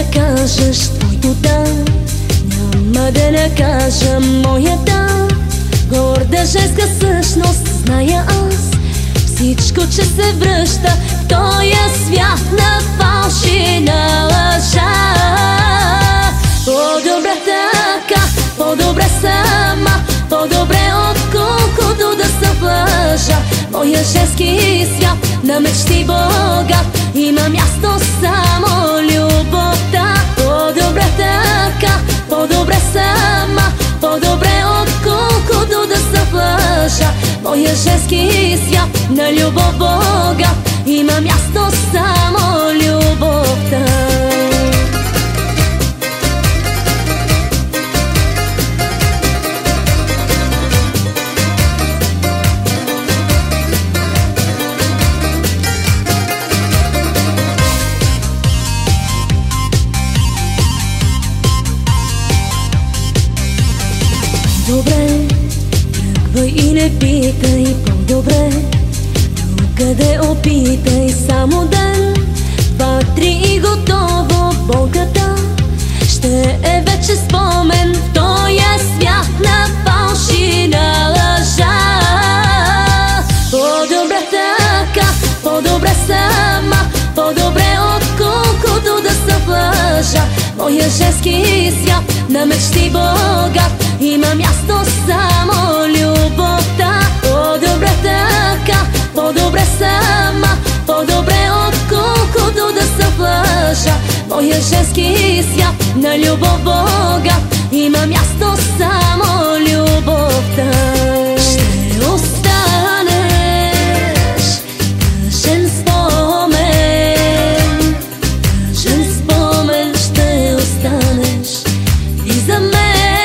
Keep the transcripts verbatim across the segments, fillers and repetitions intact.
накажеш твоето да, няма да накажа моята. Горда женска същност зная аз, всичко, че се връща в тоя свят на фалши и на лъжа. По-добре така, по-добре сама, по-добре отколкото да се лъжа. Моя женски свят на мечти богат, има място само любовта. По-добре така, по-добре сама, по-добре отколкото да се лъжа. Моя женски свят на любов богат, има място само любовта. Добре, тръгвай и не питай, по-добре другаде опитай. Само ден, два, три и готово. Богата ще е вече спомен в тоя свят на фалши и на лъжа. По-добре така, по-добре сама, по-добре отколкото да се лъжа. Моя женски свят на мечти богат, има място само любовта. По-добре така, по-добре сама, по-добре отколкото да се лъжа. Моя женски свят на любов богат, има място само любовта. Ще останеш тъжен спомен, тъжен спомен ще останеш и за мен.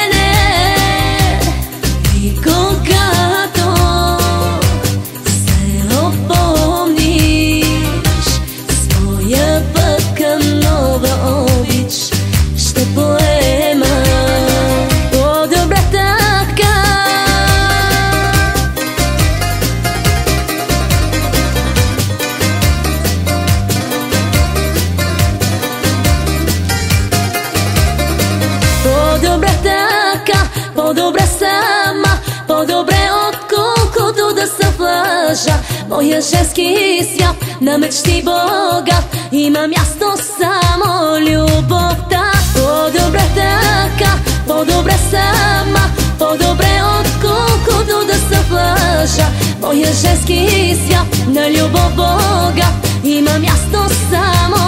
По-добре така, по-добре сама, по-добре отколкото да се лъжа. Моя женски свят на мечти богат, има място само любовта. По-добре така, по-добре сама, по-добре отколкото да се лъжа. Моя женски свят на любов богат, има място само